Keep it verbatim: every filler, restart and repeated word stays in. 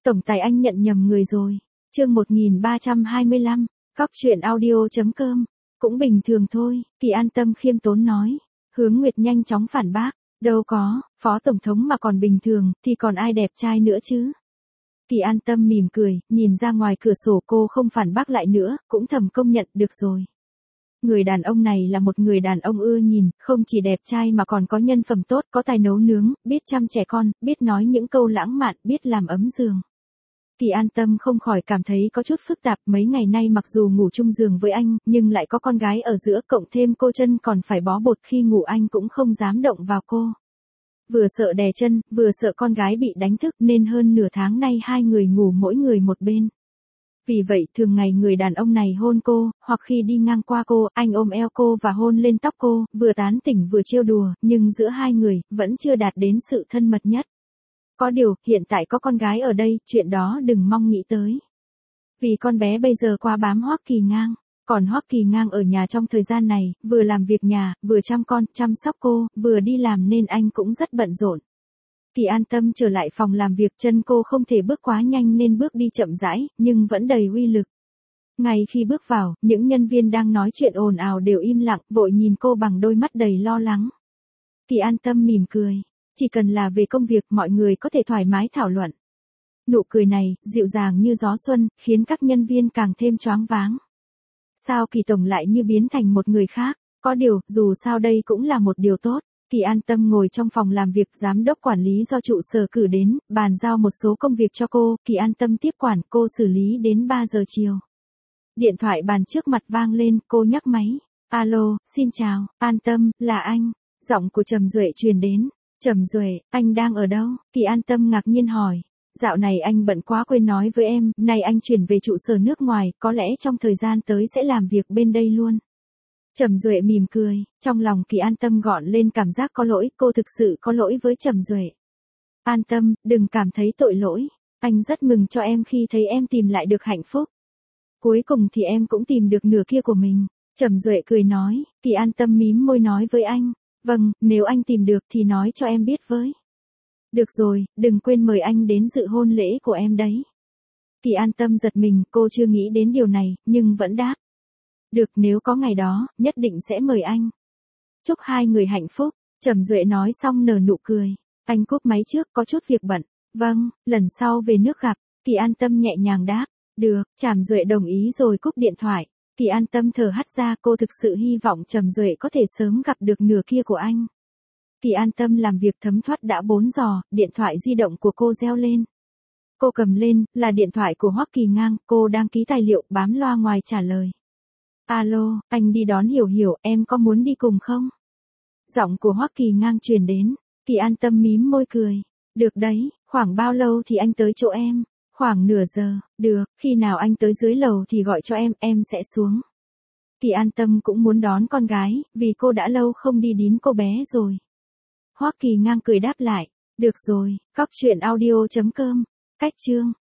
Tổng tài anh nhận nhầm người rồi. Chương một nghìn ba trăm hai mươi lăm, Cóc truyện audio chấm com. Cũng bình thường thôi, Kỳ An Tâm khiêm tốn nói. Hướng Nguyệt nhanh chóng phản bác. Đâu có, Phó Tổng thống mà còn bình thường, thì còn ai đẹp trai nữa chứ? Kỳ An Tâm mỉm cười, nhìn ra ngoài cửa sổ cô không phản bác lại nữa, cũng thầm công nhận được rồi. Người đàn ông này là một người đàn ông ưa nhìn, không chỉ đẹp trai mà còn có nhân phẩm tốt, có tài nấu nướng, biết chăm trẻ con, biết nói những câu lãng mạn, biết làm ấm giường. Kỳ An Tâm không khỏi cảm thấy có chút phức tạp, mấy ngày nay mặc dù ngủ chung giường với anh, nhưng lại có con gái ở giữa, cộng thêm cô chân còn phải bó bột khi ngủ, anh cũng không dám động vào cô. Vừa sợ đè chân, vừa sợ con gái bị đánh thức, nên hơn nửa tháng nay hai người ngủ mỗi người một bên. Vì vậy thường ngày người đàn ông này hôn cô, hoặc khi đi ngang qua cô, anh ôm eo cô và hôn lên tóc cô, vừa tán tỉnh vừa trêu đùa, nhưng giữa hai người, vẫn chưa đạt đến sự thân mật nhất. Có điều, hiện tại có con gái ở đây, chuyện đó đừng mong nghĩ tới. Vì con bé bây giờ quá bám Hoắc Kỳ Ngang, còn Hoắc Kỳ Ngang ở nhà trong thời gian này, vừa làm việc nhà, vừa chăm con, chăm sóc cô, vừa đi làm nên anh cũng rất bận rộn. Kỳ An Tâm trở lại phòng làm việc, chân cô không thể bước quá nhanh nên bước đi chậm rãi, nhưng vẫn đầy uy lực. Ngay khi bước vào, những nhân viên đang nói chuyện ồn ào đều im lặng, vội nhìn cô bằng đôi mắt đầy lo lắng. Kỳ An Tâm mỉm cười. Chỉ cần là về công việc mọi người có thể thoải mái thảo luận. Nụ cười này, dịu dàng như gió xuân, khiến các nhân viên càng thêm choáng váng. Sao Kỳ Tổng lại như biến thành một người khác? Có điều, dù sao đây cũng là một điều tốt. Kỳ An Tâm ngồi trong phòng làm việc, giám đốc quản lý do trụ sở cử đến, bàn giao một số công việc cho cô, Kỳ An Tâm tiếp quản, cô xử lý đến ba giờ chiều. Điện thoại bàn trước mặt vang lên, cô nhấc máy. Alo, xin chào, An Tâm, là anh. Giọng của Trầm Duệ truyền đến. Trầm Duệ, anh đang ở đâu? Kỳ An Tâm ngạc nhiên hỏi. Dạo này anh bận quá quên nói với em, nay anh chuyển về trụ sở nước ngoài, có lẽ trong thời gian tới sẽ làm việc bên đây luôn. Trầm Duệ mỉm cười, trong lòng Kỳ An Tâm gọn lên cảm giác có lỗi, cô thực sự có lỗi với Trầm Duệ. An Tâm, đừng cảm thấy tội lỗi, anh rất mừng cho em khi thấy em tìm lại được hạnh phúc. Cuối cùng thì em cũng tìm được nửa kia của mình. Trầm Duệ cười nói, Kỳ An Tâm mím môi nói với anh. Vâng, nếu anh tìm được thì nói cho em biết với. Được rồi, đừng quên mời anh đến dự hôn lễ của em đấy. Kỳ An Tâm giật mình, cô chưa nghĩ đến điều này, nhưng vẫn đáp. Được, nếu có ngày đó, nhất định sẽ mời anh. Chúc hai người hạnh phúc. Trầm Duệ nói xong nở nụ cười. Anh cúp máy trước, có chút việc bận. Vâng, lần sau về nước gặp. Kỳ An Tâm nhẹ nhàng đáp. Được, Trầm Duệ đồng ý rồi cúp điện thoại. Kỳ An Tâm thở hắt ra, cô thực sự hy vọng Trầm Duệ có thể sớm gặp được nửa kia của anh. Kỳ An Tâm làm việc thấm thoát đã bốn giờ, điện thoại di động của cô reo lên. Cô cầm lên, là điện thoại của Hoắc Kỳ Ngang, cô đang ký tài liệu, bám loa ngoài trả lời. Alo, anh đi đón Hiểu Hiểu, em có muốn đi cùng không? Giọng của Hoắc Kỳ Ngang truyền đến, Kỳ An Tâm mím môi cười. Được đấy, khoảng bao lâu thì anh tới chỗ em? Khoảng nửa giờ, được, khi nào anh tới dưới lầu thì gọi cho em, em sẽ xuống. Kỳ An Tâm cũng muốn đón con gái, vì cô đã lâu không đi đón cô bé rồi. Hoắc Kỳ Ngang cười đáp lại, được rồi, cóc truyện audio chấm com, cách chương.